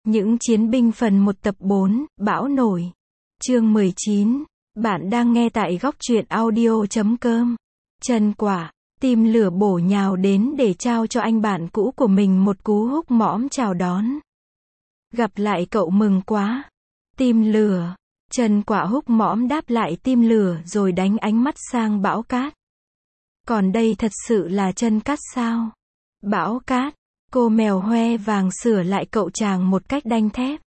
Những chiến binh phần 1 tập 4, Bão nổi. Chương 19. Bạn đang nghe tại góc truyện audio.com. Chân Quả, tim lửa bổ nhào đến để trao cho anh bạn cũ của mình một cú húc mõm chào đón. Gặp lại cậu mừng quá. Tim lửa. Chân Quả húc mõm đáp lại tim lửa rồi đánh ánh mắt sang Bão Cát. Còn đây thật sự là Chân Cát sao? Bão Cát. Cô mèo hoe vàng sửa lại cậu chàng một cách đanh thép.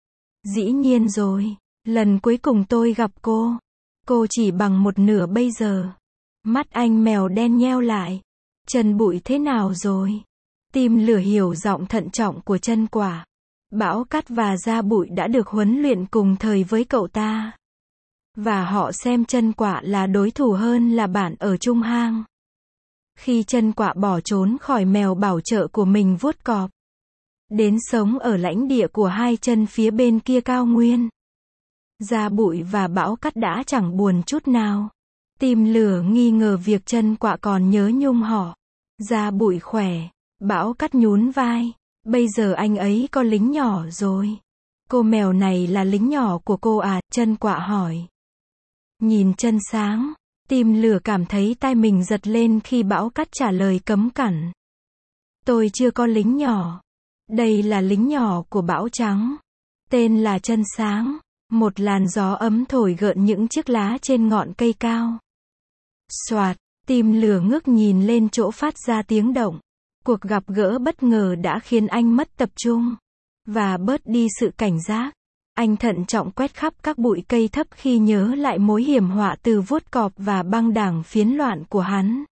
Dĩ nhiên rồi, lần cuối cùng tôi gặp cô chỉ bằng một nửa bây giờ. Mắt anh mèo đen nheo lại. Chân Bụi thế nào rồi? Tim lửa hiểu giọng thận trọng của Chân Quả. Bão Cát và Da Bụi đã được huấn luyện cùng thời với cậu ta. Và họ xem Chân Quả là đối thủ hơn là bạn ở chung hang. Khi Chân Quả bỏ trốn khỏi mèo bảo trợ của mình vuốt cọp, đến sống ở lãnh địa của hai chân phía bên kia cao nguyên, Da Bụi và Bão Cát đã chẳng buồn chút nào. Tim lửa nghi ngờ việc Chân Quả còn nhớ nhung họ. Da Bụi khỏe, Bão Cát nhún vai. Bây giờ anh ấy có lính nhỏ rồi. Cô mèo này là lính nhỏ của cô à? Chân Quả hỏi. Nhìn Chân Sáng, tim lửa cảm thấy tai mình giật lên khi Bão Cát trả lời cấm cản. Tôi chưa có lính nhỏ. Đây là lính nhỏ của Bão Trắng. Tên là Chân Sáng. Một làn gió ấm thổi gợn những chiếc lá trên ngọn cây cao. Soạt, tim lửa ngước nhìn lên chỗ phát ra tiếng động. Cuộc gặp gỡ bất ngờ đã khiến anh mất tập trung và bớt đi sự cảnh giác. Anh thận trọng quét khắp các bụi cây thấp khi nhớ lại mối hiểm họa từ vuốt cọp và băng đảng phiến loạn của hắn.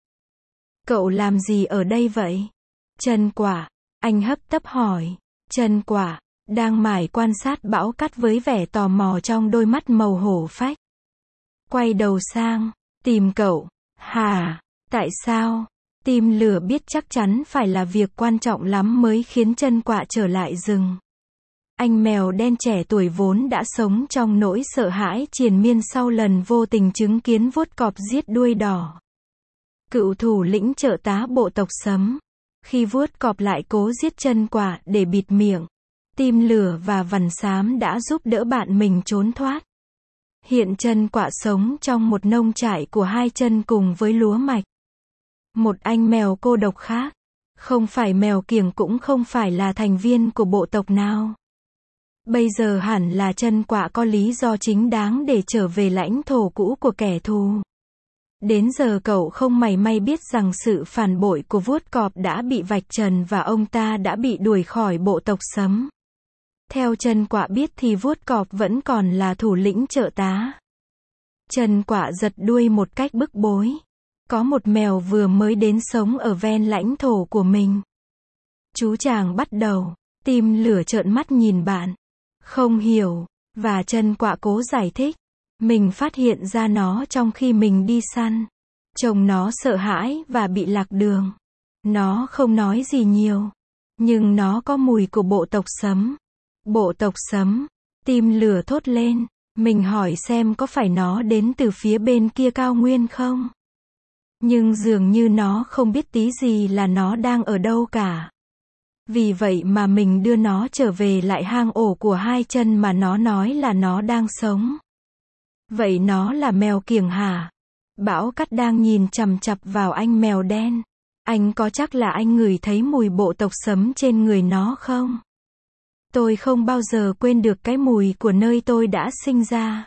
Cậu làm gì ở đây vậy? Chân Quả, anh hấp tấp hỏi. Chân Quả đang mải quan sát Bão Cát với vẻ tò mò trong đôi mắt màu hổ phách. Quay đầu sang, tìm cậu. Hả? Tại sao? Tim lửa biết chắc chắn phải là việc quan trọng lắm mới khiến Chân Quả trở lại rừng. Anh mèo đen trẻ tuổi vốn đã sống trong nỗi sợ hãi triền miên sau lần vô tình chứng kiến vuốt cọp giết đuôi đỏ. Cựu thủ lĩnh trợ tá bộ tộc Sấm. Khi vuốt cọp lại cố giết Chân Quả để bịt miệng, Tim lửa và Vằn Xám đã giúp đỡ bạn mình trốn thoát. Hiện Chân Quả sống trong một nông trại của hai chân cùng với lúa mạch. Một anh mèo cô độc khác, không phải mèo kiểng cũng không phải là thành viên của bộ tộc nào. Bây giờ hẳn là Chân Quả có lý do chính đáng để trở về lãnh thổ cũ của kẻ thù. Đến giờ cậu không mảy may biết rằng sự phản bội của vuốt cọp đã bị vạch trần và ông ta đã bị đuổi khỏi bộ tộc Sấm. Theo Chân Quả biết thì vuốt cọp vẫn còn là thủ lĩnh trợ tá. Chân Quả giật đuôi một cách bức bối. Có một mèo vừa mới đến sống ở ven lãnh thổ của mình. Chú chàng bắt đầu. Tim lửa trợn mắt nhìn bạn. Không hiểu. Và Chân Quả cố giải thích. Mình phát hiện ra nó trong khi mình đi săn. Trông nó sợ hãi và bị lạc đường. Nó không nói gì nhiều. Nhưng nó có mùi của bộ tộc Sấm. Bộ tộc Sấm. Tim lửa thốt lên. Mình hỏi xem có phải nó đến từ phía bên kia cao nguyên không? Nhưng dường như nó không biết tí gì là nó đang ở đâu cả. Vì vậy mà mình đưa nó trở về lại hang ổ của hai chân mà nó nói là nó đang sống. Vậy nó là mèo kiểng hả? Bão Cát đang nhìn chằm chằm vào anh mèo đen. Anh có chắc là anh ngửi thấy mùi bộ tộc Sấm trên người nó không? Tôi không bao giờ quên được cái mùi của nơi tôi đã sinh ra.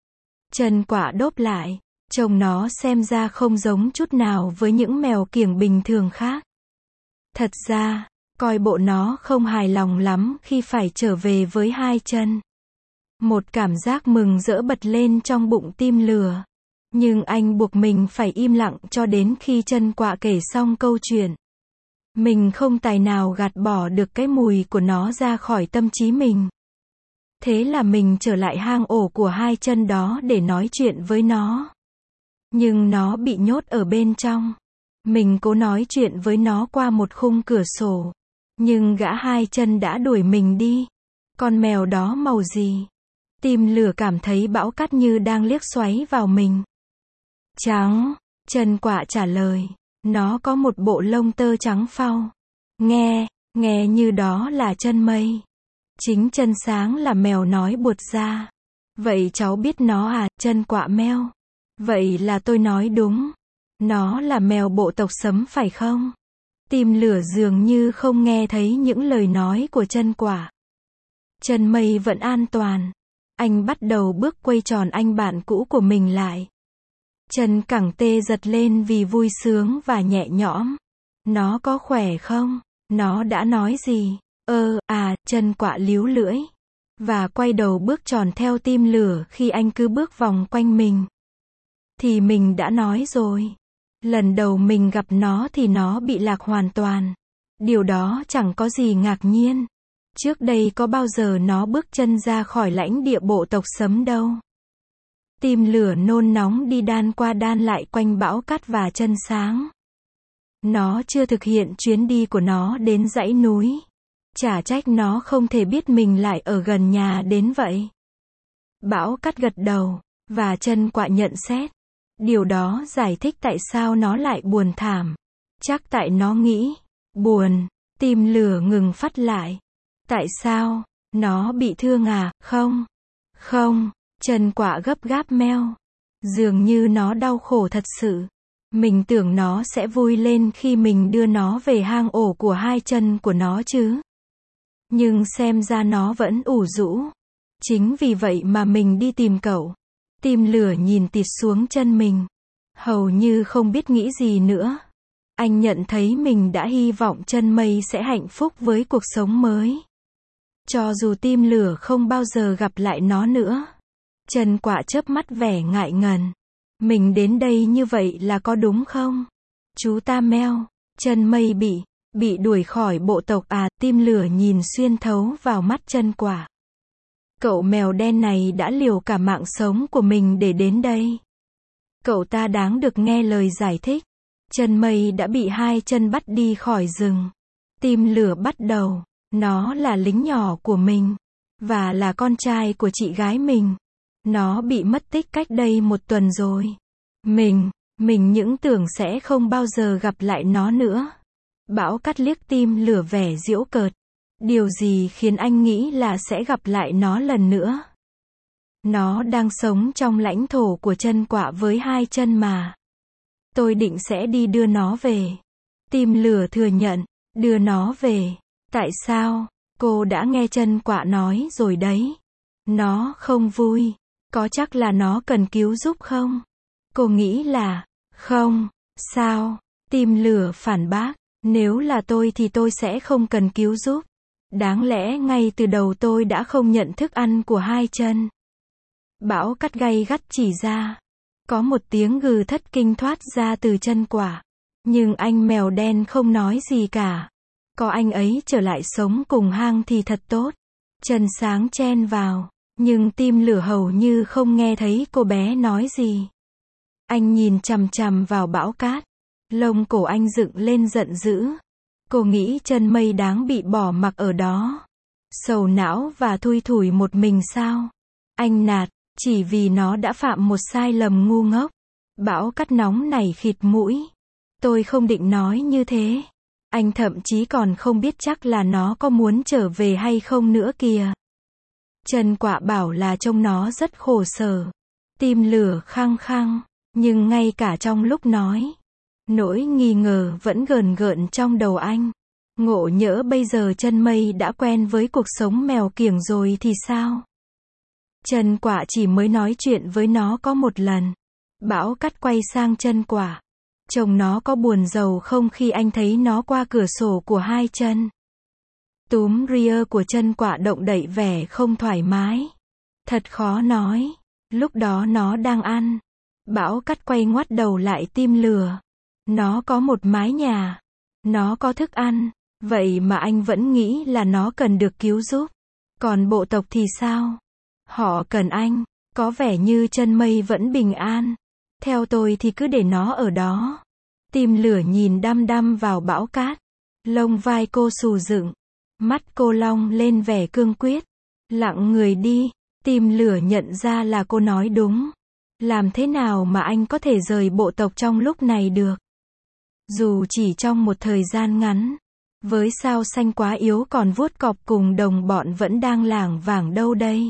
Chân Quả đốp lại. Trông nó xem ra không giống chút nào với những mèo kiểng bình thường khác. Thật ra, coi bộ nó không hài lòng lắm khi phải trở về với hai chân. Một cảm giác mừng rỡ bật lên trong bụng tim lửa. Nhưng anh buộc mình phải im lặng cho đến khi Chân Quả kể xong câu chuyện. Mình không tài nào gạt bỏ được cái mùi của nó ra khỏi tâm trí mình. Thế là mình trở lại hang ổ của hai chân đó để nói chuyện với nó. Nhưng nó bị nhốt ở bên trong. Mình cố nói chuyện với nó qua một khung cửa sổ. Nhưng gã hai chân đã đuổi mình đi. Con mèo đó màu gì? Tim lửa cảm thấy Bão Cát như đang liếc xoáy vào mình. Trắng. Chân Quả trả lời. Nó có một bộ lông tơ trắng phau. Nghe như đó là chân mây. Chính chân sáng là mèo nói buột ra. Vậy cháu biết nó à, chân quạ meo. Vậy là tôi nói đúng. Nó là mèo bộ tộc Sấm phải không? Tim lửa dường như không nghe thấy những lời nói của chân quạ. Chân mây vẫn an toàn. Anh bắt đầu bước quay tròn anh bạn cũ của mình lại. Chân cẳng tê giật lên vì vui sướng và nhẹ nhõm. Nó có khỏe không? Nó đã nói gì? Chân quạ líu lưỡi. Và quay đầu bước tròn theo tim lửa khi anh cứ bước vòng quanh mình. Thì mình đã nói rồi. Lần đầu mình gặp nó thì nó bị lạc hoàn toàn. Điều đó chẳng có gì ngạc nhiên. Trước đây có bao giờ nó bước chân ra khỏi lãnh địa bộ tộc Sấm đâu. Tim lửa nôn nóng đi đan qua đan lại quanh Bão Cát và Chân Sáng. Nó chưa thực hiện chuyến đi của nó đến dãy núi. Chả trách nó không thể biết mình lại ở gần nhà đến vậy. Bão Cát gật đầu, và chân quạ nhận xét. Điều đó giải thích tại sao nó lại buồn thảm. Chắc tại nó nghĩ, buồn, tim lửa ngừng phát lại. Tại sao? Nó bị thương à? Không. Không, chân quạ gấp gáp meo. Dường như nó đau khổ thật sự. Mình tưởng nó sẽ vui lên khi mình đưa nó về hang ổ của hai chân của nó chứ. Nhưng xem ra nó vẫn ủ rũ. Chính vì vậy mà mình đi tìm cậu. Tim lửa nhìn tịt xuống chân mình. Hầu như không biết nghĩ gì nữa. Anh nhận thấy mình đã hy vọng chân mây sẽ hạnh phúc với cuộc sống mới. Cho dù tim lửa không bao giờ gặp lại nó nữa. Chân quạ chớp mắt vẻ ngại ngần. Mình đến đây như vậy là có đúng không? Chú ta meo. Chân mây bị đuổi khỏi bộ tộc à? Tim lửa nhìn xuyên thấu vào mắt chân quạ. Cậu mèo đen này đã liều cả mạng sống của mình để đến đây. Cậu ta đáng được nghe lời giải thích. Chân mây đã bị hai chân bắt đi khỏi rừng. Tim lửa bắt đầu. Nó là lính nhỏ của mình. Và là con trai của chị gái mình. Nó bị mất tích cách đây 1 tuần rồi. Mình những tưởng sẽ không bao giờ gặp lại nó nữa. Bão Cát liếc tim lửa vẻ giễu cợt. Điều gì khiến anh nghĩ là sẽ gặp lại nó lần nữa? Nó đang sống trong lãnh thổ của chân quạ với hai chân mà. Tôi định sẽ đi đưa nó về. Tim lửa thừa nhận. Đưa nó về. Tại sao? Cô đã nghe chân quạ nói rồi đấy. Nó không vui. Có chắc là nó cần cứu giúp không? Cô nghĩ là, không. Sao? Tim lửa phản bác. Nếu là tôi thì tôi sẽ không cần cứu giúp. Đáng lẽ ngay từ đầu tôi đã không nhận thức ăn của hai chân. Bão Cát gay gắt chỉ ra. Có một tiếng gừ thất kinh thoát ra từ chân quạ. Nhưng anh mèo đen không nói gì cả. Có anh ấy trở lại sống cùng hang thì thật tốt. Chân Sáng chen vào. Nhưng tim lửa hầu như không nghe thấy cô bé nói gì. Anh nhìn chằm chằm vào Bão Cát. Lông cổ anh dựng lên giận dữ. Cô nghĩ chân mây đáng bị bỏ mặc ở đó. Sầu não và thui thủi một mình sao? Anh nạt, chỉ vì nó đã phạm một sai lầm ngu ngốc. Bão Cát nóng nảy khịt mũi. Tôi không định nói như thế. Anh thậm chí còn không biết chắc là nó có muốn trở về hay không nữa kìa. Chân quạ bảo là trông nó rất khổ sở. Tim lửa khăng khăng. Nhưng ngay cả trong lúc nói, nỗi nghi ngờ vẫn gờn gợn trong đầu anh. Ngộ nhỡ bây giờ chân mây đã quen với cuộc sống mèo kiểng rồi thì sao? Chân quạ chỉ mới nói chuyện với nó có 1 lần. Bão Cát quay sang chân quạ. Chồng nó có buồn rầu không khi anh thấy nó qua cửa sổ của hai chân? Túm ria của chân quạ động đậy vẻ không thoải mái. Thật khó nói. Lúc đó nó đang ăn. Bão Cát quay ngoắt đầu lại tim lửa. Nó có một mái nhà. Nó có thức ăn. Vậy mà anh vẫn nghĩ là nó cần được cứu giúp. Còn bộ tộc thì sao? Họ cần anh. Có vẻ như chân mây vẫn bình an. Theo tôi thì cứ để nó ở đó. Tim lửa nhìn đăm đăm vào Bão Cát. Lông vai cô xù dựng. Mắt cô long lên vẻ cương quyết. Lặng người đi. Tim lửa nhận ra là cô nói đúng. Làm thế nào mà anh có thể rời bộ tộc trong lúc này được? Dù chỉ trong một thời gian ngắn. Với sao xanh quá yếu còn vuốt cọp cùng đồng bọn vẫn đang lảng vảng đâu đây.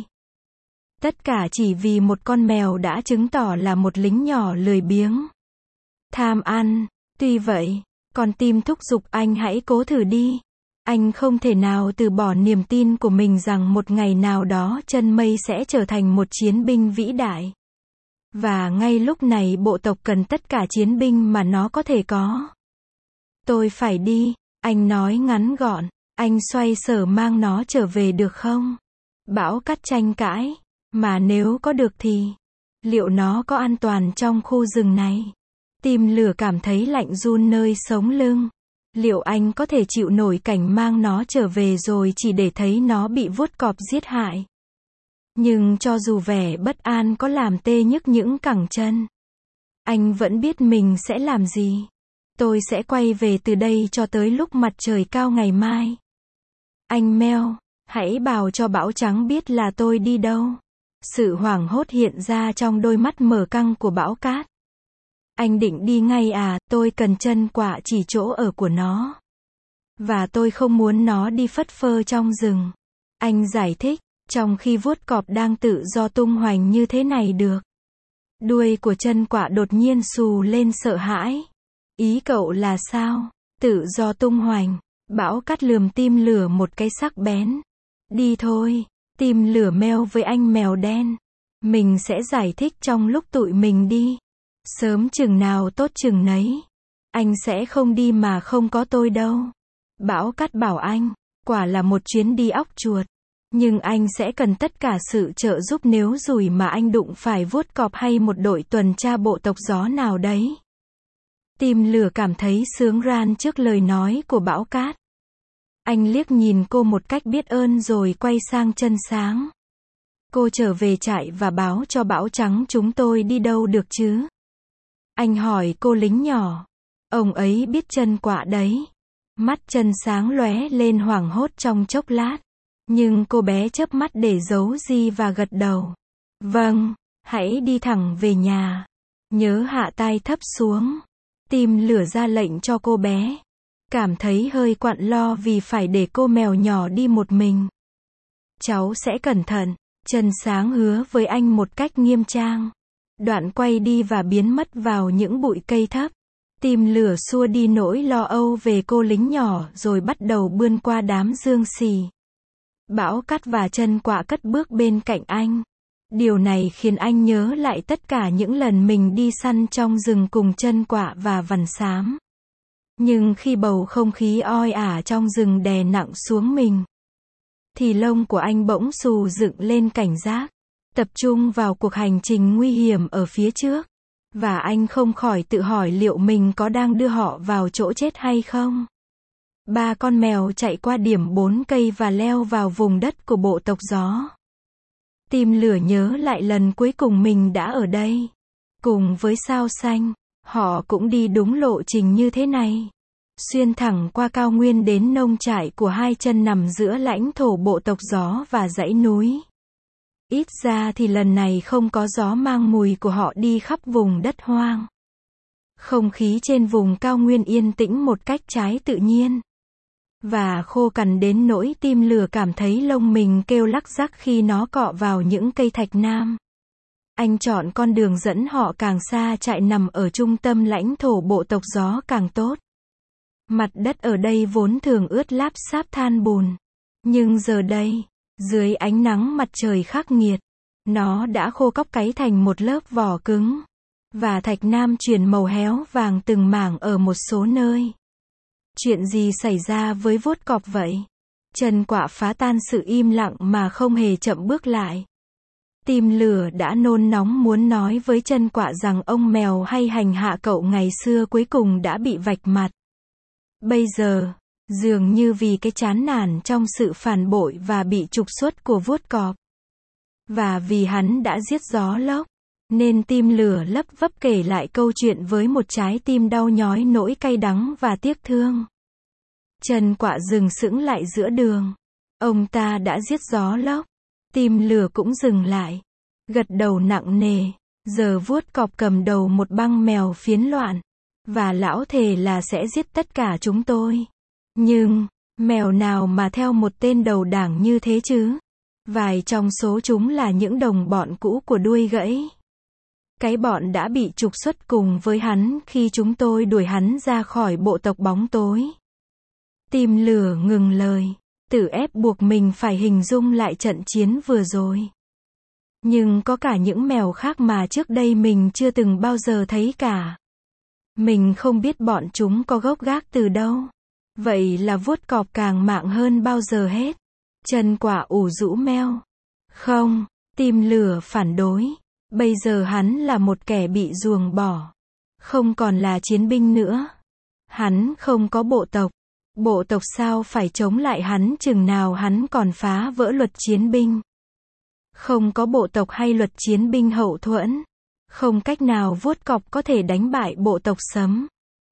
Tất cả chỉ vì một con mèo đã chứng tỏ là một lính nhỏ lười biếng, tham ăn. Tuy vậy, con tim thúc giục anh hãy cố thử đi. Anh không thể nào từ bỏ niềm tin của mình rằng một ngày nào đó chân mây sẽ trở thành một chiến binh vĩ đại. Và ngay lúc này bộ tộc cần tất cả chiến binh mà nó có thể có. Tôi phải đi, anh nói ngắn gọn. Anh xoay sở mang nó trở về được không? Bão cát tranh cãi. Mà nếu có được thì, liệu nó có an toàn trong khu rừng này? Tim lửa cảm thấy lạnh run nơi sống lưng. Liệu anh có thể chịu nổi cảnh mang nó trở về rồi chỉ để thấy nó bị vuốt cọp giết hại? Nhưng cho dù vẻ bất an có làm tê nhức những cẳng chân, anh vẫn biết mình sẽ làm gì. Tôi sẽ quay về từ đây cho tới lúc mặt trời cao ngày mai. Anh Mèo, hãy bảo cho Bão Trắng biết là tôi đi đâu. Sự hoảng hốt hiện ra trong đôi mắt mở căng của Bão Cát. Anh định đi ngay à? Tôi cần chân quả chỉ chỗ ở của nó. Và tôi không muốn nó đi phất phơ trong rừng. Anh giải thích, trong khi vuốt cọp đang tự do tung hoành như thế này được. Đuôi của chân quả đột nhiên xù lên sợ hãi. Ý cậu là sao? Tự do tung hoành. Bão Cát lườm Tim lửa một cái sắc bén. Đi thôi. Tim lửa meo với anh mèo đen. Mình sẽ giải thích trong lúc tụi mình đi. Sớm chừng nào tốt chừng nấy. Anh sẽ không đi mà không có tôi đâu. Bão Cát bảo anh, quả là một chuyến đi óc chuột. Nhưng anh sẽ cần tất cả sự trợ giúp nếu rủi mà anh đụng phải vuốt cọp hay một đội tuần tra bộ tộc gió nào đấy. Tim lửa cảm thấy sướng ran trước lời nói của Bão Cát. Anh liếc nhìn cô một cách biết ơn rồi quay sang Chân Sáng. Cô trở về trại và báo cho Bão Trắng chúng tôi đi đâu được chứ? Anh hỏi cô lính nhỏ. Ông ấy biết chân quạ đấy. Mắt Chân Sáng lóe lên hoảng hốt trong chốc lát. Nhưng cô bé chớp mắt để giấu gì và gật đầu. Vâng, hãy đi thẳng về nhà. Nhớ hạ tai thấp xuống. Tim lửa ra lệnh cho cô bé. Cảm thấy hơi quặn lo vì phải để cô mèo nhỏ đi một mình. Cháu sẽ cẩn thận. Chân Sáng hứa với anh một cách nghiêm trang. Đoạn quay đi và biến mất vào những bụi cây thấp. Tim lửa xua đi nỗi lo âu về cô lính nhỏ rồi bắt đầu bươn qua đám dương xì. Bão Cát và chân quạ cất bước bên cạnh anh. Điều này khiến anh nhớ lại tất cả những lần mình đi săn trong rừng cùng chân quạ và vằn xám. Nhưng khi bầu không khí oi ả trong rừng đè nặng xuống mình, thì lông của anh bỗng xù dựng lên cảnh giác. Tập trung vào cuộc hành trình nguy hiểm ở phía trước. Và anh không khỏi tự hỏi liệu mình có đang đưa họ vào chỗ chết hay không. 3 con mèo chạy qua điểm 4 cây và leo vào vùng đất của bộ tộc gió. Tim lửa nhớ lại lần cuối cùng mình đã ở đây. Cùng với sao xanh, họ cũng đi đúng lộ trình như thế này. Xuyên thẳng qua cao nguyên đến nông trại của hai chân nằm giữa lãnh thổ bộ tộc gió và dãy núi. Ít ra thì lần này không có gió mang mùi của họ đi khắp vùng đất hoang. Không khí trên vùng cao nguyên yên tĩnh một cách trái tự nhiên. Và khô cằn đến nỗi tim lửa cảm thấy lông mình kêu lắc rắc khi nó cọ vào những cây thạch nam. Anh chọn con đường dẫn họ càng xa trại nằm ở trung tâm lãnh thổ bộ tộc gió càng tốt. Mặt đất ở đây vốn thường ướt láp xáp than bùn. Nhưng giờ đây, dưới ánh nắng mặt trời khắc nghiệt, nó đã khô cóc cáy thành một lớp vỏ cứng. Và thạch nam chuyển màu héo vàng từng mảng ở một số nơi. Chuyện gì xảy ra với vuốt cọp vậy? Chân quạ phá tan sự im lặng mà không hề chậm bước lại. Tim lửa đã nôn nóng muốn nói với chân quạ rằng ông mèo hay hành hạ cậu ngày xưa cuối cùng đã bị vạch mặt. Bây giờ, dường như vì cái chán nản trong sự phản bội và bị trục xuất của vuốt cọp. Và vì hắn đã giết gió lốc, nên tim lửa lấp vấp kể lại câu chuyện với một trái tim đau nhói nỗi cay đắng và tiếc thương. Chân quạ dừng sững lại giữa đường. Ông ta đã giết gió lốc. Tim lửa cũng dừng lại. Gật đầu nặng nề. Giờ vuốt cọp cầm đầu một băng mèo phiến loạn. Và lão thề là sẽ giết tất cả chúng tôi. Nhưng, mèo nào mà theo một tên đầu đảng như thế chứ? Vài trong số chúng là những đồng bọn cũ của đuôi gãy. Cái bọn đã bị trục xuất cùng với hắn khi chúng tôi đuổi hắn ra khỏi bộ tộc bóng tối. Tim lửa ngừng lời, tự ép buộc mình phải hình dung lại trận chiến vừa rồi. Nhưng có cả những mèo khác mà trước đây mình chưa từng bao giờ thấy cả. Mình không biết bọn chúng có gốc gác từ đâu. Vậy là vuốt cọp càng mạng hơn bao giờ hết. Chân quả ủ rũ meo. Không, tim lửa phản đối. Bây giờ hắn là một kẻ bị ruồng bỏ. Không còn là chiến binh nữa. Hắn không có bộ tộc. Bộ tộc sao phải chống lại hắn chừng nào hắn còn phá vỡ luật chiến binh. Không có bộ tộc hay luật chiến binh hậu thuẫn. Không cách nào vuốt cọp có thể đánh bại bộ tộc sấm.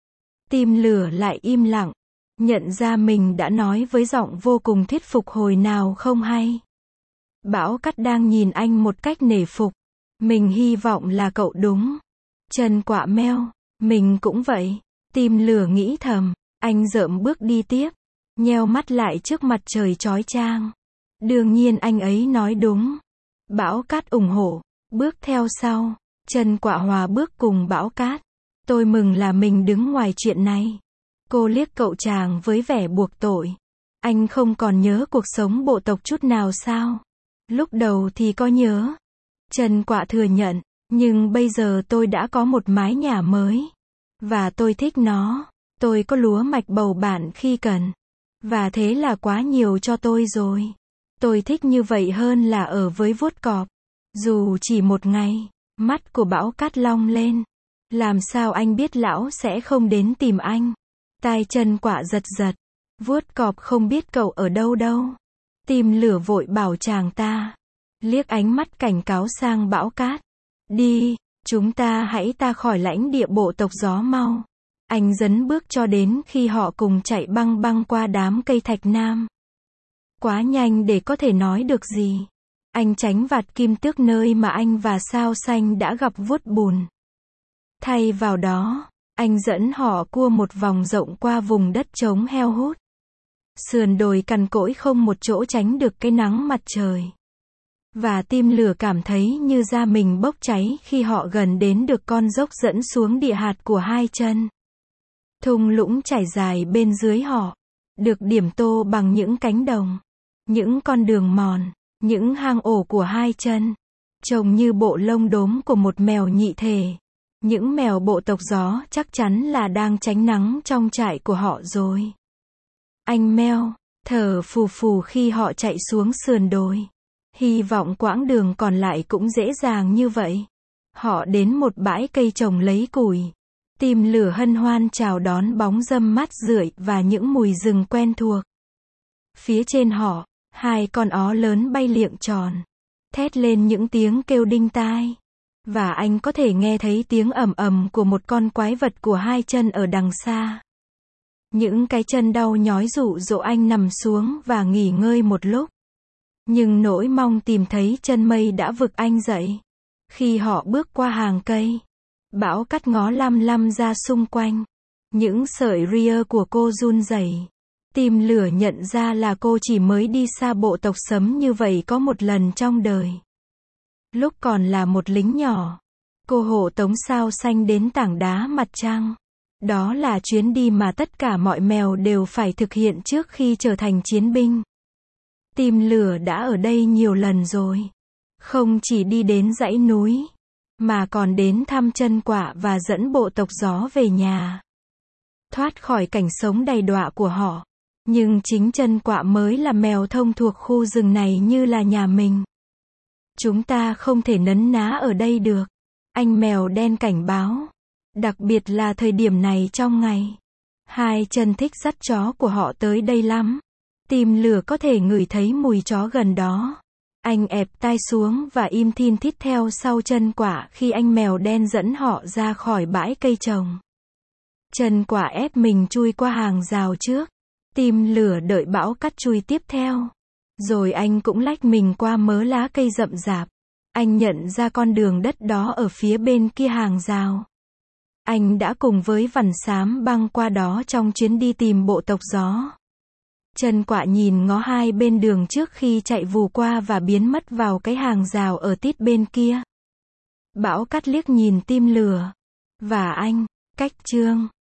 Tim lửa lại im lặng. Nhận ra mình đã nói với giọng vô cùng thuyết phục hồi nào không hay. Bão Cát đang nhìn anh một cách nể phục. Mình hy vọng là cậu đúng. Chân quả meo. Mình cũng vậy. Tim lửa nghĩ thầm. Anh rợm bước đi tiếp. Nheo mắt lại trước mặt trời chói chang. Đương nhiên anh ấy nói đúng. Bão Cát ủng hộ. Bước theo sau. Chân quả hòa bước cùng Bão Cát. Tôi mừng là mình đứng ngoài chuyện này. Cô liếc cậu chàng với vẻ buộc tội. Anh không còn nhớ cuộc sống bộ tộc chút nào sao? Lúc đầu thì có nhớ. Chân quả thừa nhận. Nhưng bây giờ tôi đã có một mái nhà mới. Và tôi thích nó. Tôi có lúa mạch bầu bạn khi cần. Và thế là quá nhiều cho tôi rồi. Tôi thích như vậy hơn là ở với vuốt cọp. Dù chỉ một ngày. Mắt của Bão Cát long lên. Làm sao anh biết lão sẽ không đến tìm anh? Tai chân quả giật giật. Vuốt cọp không biết cậu ở đâu đâu. Tim lửa vội bảo chàng ta. Liếc ánh mắt cảnh cáo sang Bão Cát. Đi, chúng ta hãy khỏi lãnh địa bộ tộc gió mau. Anh dấn bước cho đến khi họ cùng chạy băng băng qua đám cây thạch nam. Quá nhanh để có thể nói được gì. Anh tránh vạt kim tước nơi mà anh và sao xanh đã gặp vuốt bùn. Thay vào đó, anh dẫn họ cua một vòng rộng qua vùng đất trống heo hút. Sườn đồi cằn cỗi không một chỗ tránh được cái nắng mặt trời. Và tim lửa cảm thấy như da mình bốc cháy khi họ gần đến được con dốc dẫn xuống địa hạt của hai chân. Thung lũng trải dài bên dưới họ, được điểm tô bằng những cánh đồng, những con đường mòn, những hang ổ của hai chân, trông như bộ lông đốm của một mèo nhị thể. Những mèo bộ tộc gió chắc chắn là đang tránh nắng trong trại của họ rồi. Anh meo, thở phù phù khi họ chạy xuống sườn đồi. Hy vọng quãng đường còn lại cũng dễ dàng như vậy. Họ đến một bãi cây trồng lấy củi. Tim lửa hân hoan chào đón bóng râm mát rượi và những mùi rừng quen thuộc. Phía trên họ, hai con ó lớn bay liệng tròn. Thét lên những tiếng kêu đinh tai. Và anh có thể nghe thấy tiếng ầm ầm của một con quái vật của hai chân ở đằng xa. Những cái chân đau nhói dụ dỗ anh nằm xuống và nghỉ ngơi một lúc. Nhưng nỗi mong tìm thấy chân mây đã vực anh dậy. Khi họ bước qua hàng cây, Bão Cát ngó lăm lăm ra xung quanh. Những sợi ria của cô run rẩy. Tim lửa nhận ra là cô chỉ mới đi xa bộ tộc sấm như vậy có một lần trong đời. Lúc còn là một lính nhỏ, cô hộ tống sao xanh đến tảng đá mặt trăng. Đó là chuyến đi mà tất cả mọi mèo đều phải thực hiện trước khi trở thành chiến binh. Tim lửa đã ở đây nhiều lần rồi. Không chỉ đi đến dãy núi, mà còn đến thăm chân quả và dẫn bộ tộc gió về nhà. Thoát khỏi cảnh sống đầy đọa của họ. Nhưng chính chân quả mới là mèo thông thuộc khu rừng này như là nhà mình. Chúng ta không thể nấn ná ở đây được. Anh mèo đen cảnh báo. Đặc biệt là thời điểm này trong ngày. Hai chân thích dắt chó của họ tới đây lắm. Tim lửa có thể ngửi thấy mùi chó gần đó. Anh ép tai xuống và im thin thít theo sau chân quả khi anh mèo đen dẫn họ ra khỏi bãi cây trồng. Chân quả ép mình chui qua hàng rào trước. Tim lửa đợi Bão Cát chui tiếp theo. Rồi anh cũng lách mình qua mớ lá cây rậm rạp. Anh nhận ra con đường đất đó ở phía bên kia hàng rào. Anh đã cùng với Vằn Xám băng qua đó trong chuyến đi tìm bộ tộc gió. Trần Quạ nhìn ngó hai bên đường trước khi chạy vù qua và biến mất vào cái hàng rào ở tít bên kia. Bão Cát liếc nhìn Tim Lửa. Và anh, cách Trương.